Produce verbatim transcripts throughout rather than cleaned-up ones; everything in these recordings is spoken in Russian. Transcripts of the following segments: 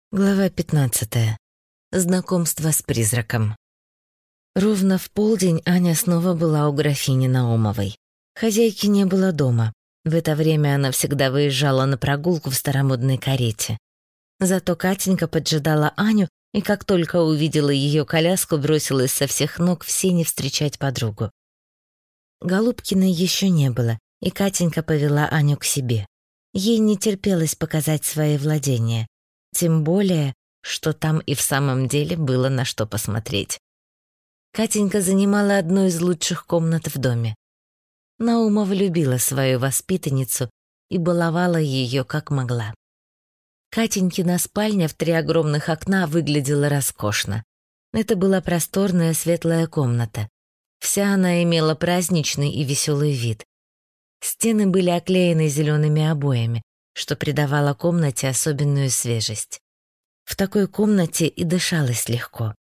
Глава пятнадцатая. Знакомство с призраком. Ровно в полдень Аня снова была у графини Наумовой. Хозяйки не было дома. В это время она всегда выезжала на прогулку в старомодной карете. Зато Катенька поджидала Аню, и как только увидела ее коляску, бросилась со всех ног в сени встречать подругу. Голубкиной еще не было, и Катенька повела Аню к себе. Ей не терпелось показать свои владения. Тем более, что там и в самом деле было на что посмотреть. Катенька занимала одну из лучших комнат в доме. Наумова любила свою воспитанницу и баловала ее как могла. Катенькина спальня в три огромных окна выглядела роскошно. Это была просторная светлая комната. Вся она имела праздничный и веселый вид. Стены были оклеены зелеными обоями, что придавало комнате особенную свежесть. В такой комнате и дышалось легко.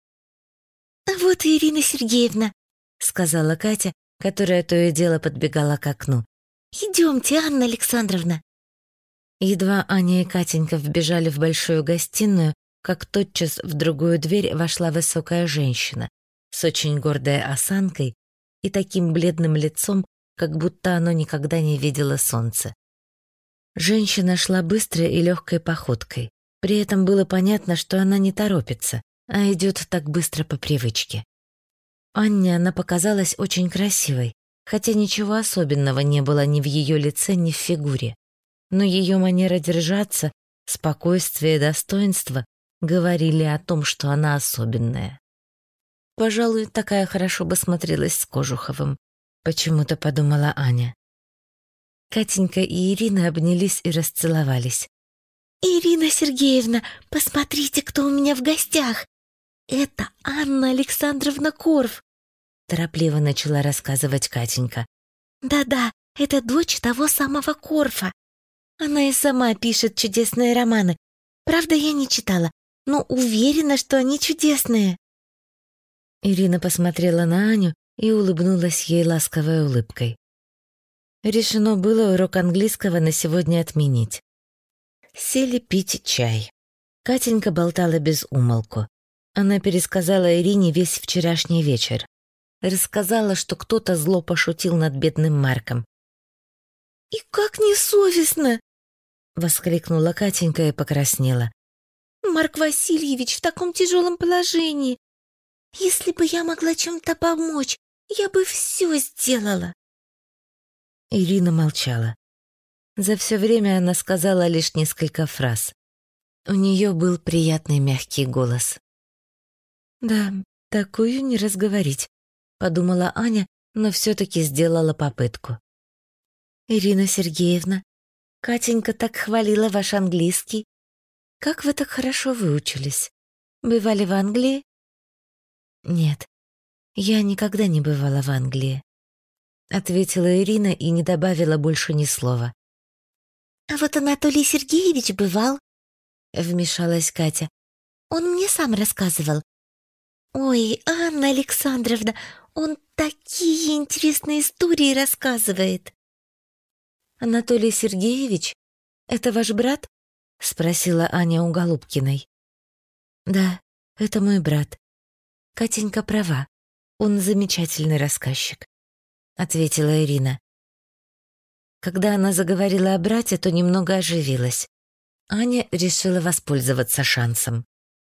«Вот и Ирина Сергеевна», — сказала Катя, которая то и дело подбегала к окну. «Идемте, Анна Александровна». Едва Аня и Катенька вбежали в большую гостиную, как тотчас в другую дверь вошла высокая женщина с очень гордой осанкой и таким бледным лицом, как будто оно никогда не видело солнца. Женщина шла быстрой и легкой походкой. При этом было понятно, что она не торопится, а идет так быстро по привычке. Анне она показалась очень красивой, хотя ничего особенного не было ни в ее лице, ни в фигуре. Но ее манера держаться, спокойствие и достоинство говорили о том, что она особенная. Пожалуй, такая хорошо бы смотрелась с Кожуховым, почему-то подумала Аня. Катенька и Ирина обнялись и расцеловались. «Ирина Сергеевна, посмотрите, кто у меня в гостях! Это Анна Александровна Корф!» Торопливо начала рассказывать Катенька. «Да-да, это дочь того самого Корфа. Она и сама пишет чудесные романы. Правда, я не читала, но уверена, что они чудесные». Ирина посмотрела на Аню и улыбнулась ей ласковой улыбкой. Решено было урок английского на сегодня отменить. Сели пить чай. Катенька болтала без умолку. Она пересказала Ирине весь вчерашний вечер. Рассказала, что кто-то зло пошутил над бедным Марком. «И как несовестно!» — воскликнула Катенька и покраснела. «Марк Васильевич в таком тяжелом положении. Если бы я могла чем-то помочь, я бы все сделала». Ирина молчала. За все время она сказала лишь несколько фраз. У нее был приятный мягкий голос. «Да, такую не разговорить», — подумала Аня, но все-таки сделала попытку. «Ирина Сергеевна, Катенька так хвалила ваш английский. Как вы так хорошо выучились? Бывали в Англии?» «Нет, я никогда не бывала в Англии», — ответила Ирина и не добавила больше ни слова. «А вот Анатолий Сергеевич бывал», — вмешалась Катя. «Он мне сам рассказывал. Ой, Анна Александровна, он такие интересные истории рассказывает». «Анатолий Сергеевич? Это ваш брат?» — спросила Аня у Голубкиной. «Да, это мой брат. Катенька права, он замечательный рассказчик», — ответила Ирина. Когда она заговорила о брате, то немного оживилась. Аня решила воспользоваться шансом.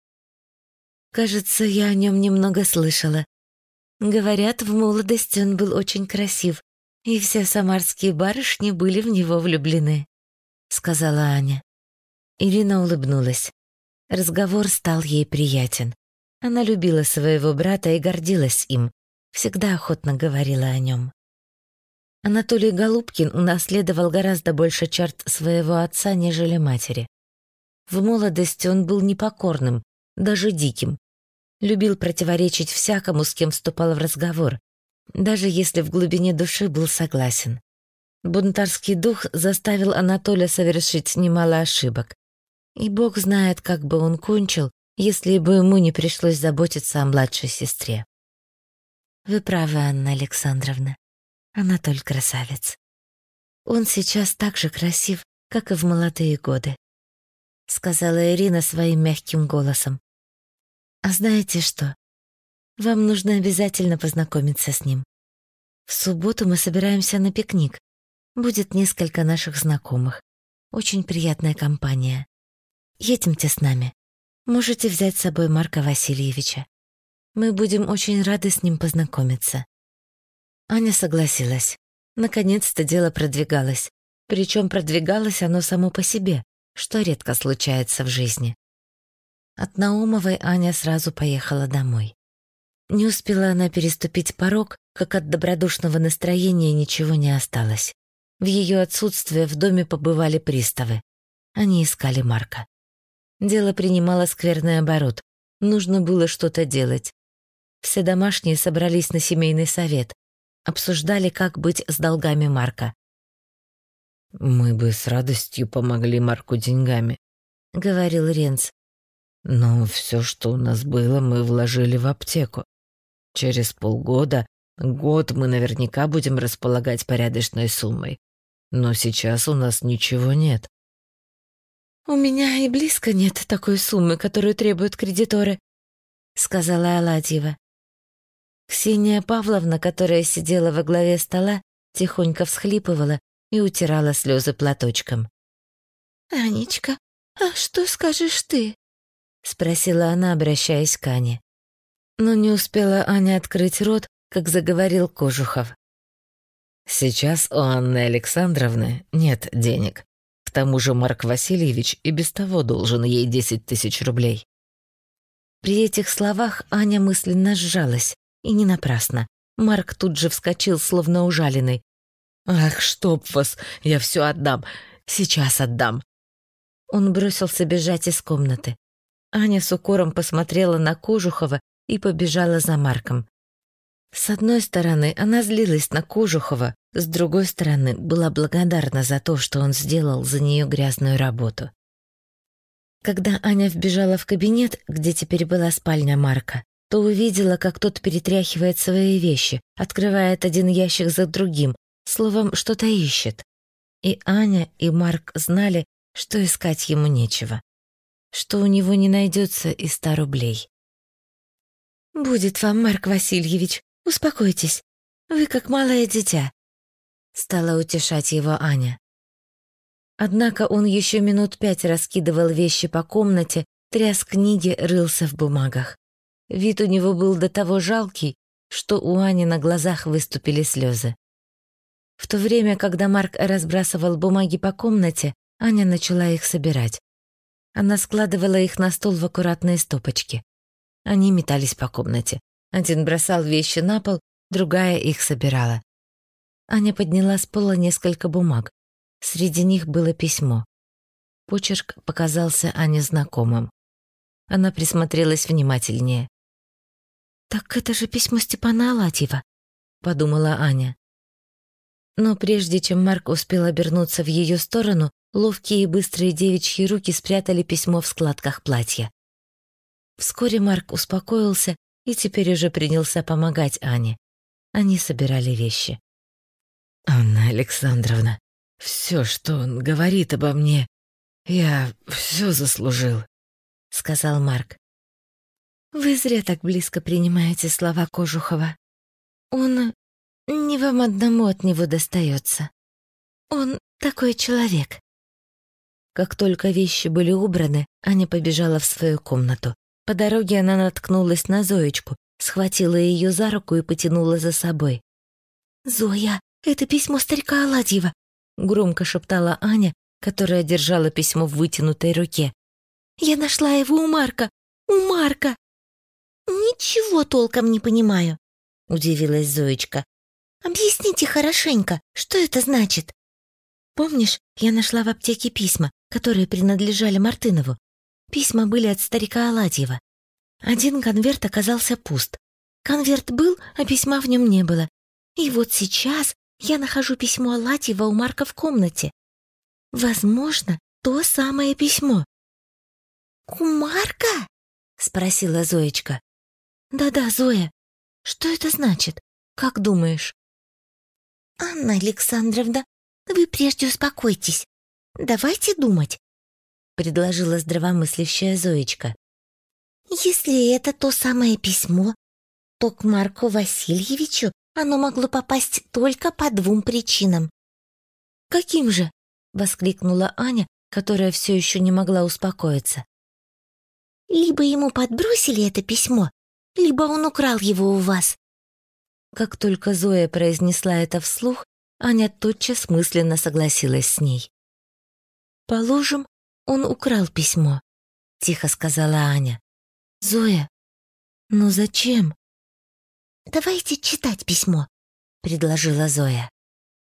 «Кажется, я о нем немного слышала. Говорят, в молодости он был очень красив, и все самарские барышни были в него влюблены», — сказала Аня. Ирина улыбнулась. Разговор стал ей приятен. Она любила своего брата и гордилась им, всегда охотно говорила о нем. Анатолий Голубкин унаследовал гораздо больше черт своего отца, нежели матери. В молодости он был непокорным, даже диким. Любил противоречить всякому, с кем вступал в разговор, даже если в глубине души был согласен. Бунтарский дух заставил Анатолия совершить немало ошибок. И Бог знает, как бы он кончил, если бы ему не пришлось заботиться о младшей сестре. «Вы правы, Анна Александровна. Анатоль красавец. Он сейчас так же красив, как и в молодые годы», сказала Ирина своим мягким голосом. «А знаете что? Вам нужно обязательно познакомиться с ним. В субботу мы собираемся на пикник. Будет несколько наших знакомых. Очень приятная компания. Едемте с нами. Можете взять с собой Марка Васильевича. Мы будем очень рады с ним познакомиться». Аня согласилась. Наконец-то дело продвигалось. Причем продвигалось оно само по себе, что редко случается в жизни. От Наумовой Аня сразу поехала домой. Не успела она переступить порог, как от добродушного настроения ничего не осталось. В ее отсутствие в доме побывали приставы. Они искали Марка. Дело принимало скверный оборот. Нужно было что-то делать. Все домашние собрались на семейный совет. Обсуждали, как быть с долгами Марка. «Мы бы с радостью помогли Марку деньгами», — говорил Ренц. «Но все, что у нас было, мы вложили в аптеку. Через полгода, год мы наверняка будем располагать порядочной суммой. Но сейчас у нас ничего нет». «У меня и близко нет такой суммы, которую требуют кредиторы», — сказала Аладьева. Ксения Павловна, которая сидела во главе стола, тихонько всхлипывала и утирала слезы платочком. «Анечка, а что скажешь ты?» — спросила она, обращаясь к Ане. Но не успела Аня открыть рот, как заговорил Кожухов. «Сейчас у Анны Александровны нет денег. К тому же Марк Васильевич и без того должен ей десять тысяч рублей». При этих словах Аня мысленно сжалась, и не напрасно. Марк тут же вскочил, словно ужаленный. «Ах, чтоб вас! Я все отдам! Сейчас отдам!» Он бросился бежать из комнаты. Аня с укором посмотрела на Кожухова и побежала за Марком. С одной стороны, она злилась на Кожухова, с другой стороны, была благодарна за то, что он сделал за нее грязную работу. Когда Аня вбежала в кабинет, где теперь была спальня Марка, то увидела, как тот перетряхивает свои вещи, открывает один ящик за другим, словом, что-то ищет. И Аня, и Марк знали, что искать ему нечего, что у него не найдется и ста рублей. «Будет вам, Марк Васильевич, успокойтесь, вы как малое дитя», — стала утешать его Аня. Однако он еще минут пять раскидывал вещи по комнате, тряс книги, рылся в бумагах. Вид у него был до того жалкий, что у Ани на глазах выступили слезы. В то время, когда Марк разбрасывал бумаги по комнате, Аня начала их собирать. Она складывала их на стол в аккуратные стопочки. Они метались по комнате. Один бросал вещи на пол, другая их собирала. Аня подняла с пола несколько бумаг. Среди них было письмо. Почерк показался Ане знакомым. Она присмотрелась внимательнее. «Так это же письмо Степана Аладьева», — подумала Аня. Но прежде чем Марк успел обернуться в ее сторону, ловкие и быстрые девичьи руки спрятали письмо в складках платья. Вскоре Марк успокоился и теперь уже принялся помогать Ане. Они собирали вещи. «Анна Александровна, все, что он говорит обо мне, я все заслужил», — сказал Марк. «Вы зря так близко принимаете слова Кожухова. Он... не вам одному от него достается. Он такой человек». Как только вещи были убраны, Аня побежала в свою комнату. По дороге она наткнулась на Зоечку, схватила ее за руку и потянула за собой. «Зоя, это письмо старика Аладьева», — громко шептала Аня, которая держала письмо в вытянутой руке. «Я нашла его у Марка! У Марка!» «Ничего толком не понимаю», — удивилась Зоечка. «Объясните хорошенько, что это значит?» «Помнишь, я нашла в аптеке письма, которые принадлежали Мартынову? Письма были от старика Аладьева. Один конверт оказался пуст. Конверт был, а письма в нем не было. И вот сейчас я нахожу письмо Аладьева у Марка в комнате. Возможно, то самое письмо». «У Марка?» — спросила Зоечка. «Да-да, Зоя. Что это значит? Как думаешь?» «Анна Александровна, вы прежде успокойтесь. Давайте думать. предложила здравомыслящая Зоечка. Если это то самое письмо, то к Марку Васильевичу оно могло попасть только по двум причинам. «Каким же?» — воскликнула Аня, которая все еще не могла успокоиться. «Либо ему подбросили это письмо, либо он украл его у вас». Как только Зоя произнесла это вслух, Аня тотчас мысленно согласилась с ней. «Положим, он украл письмо», — тихо сказала Аня. «Зоя, ну зачем?» «Давайте читать письмо», — предложила Зоя.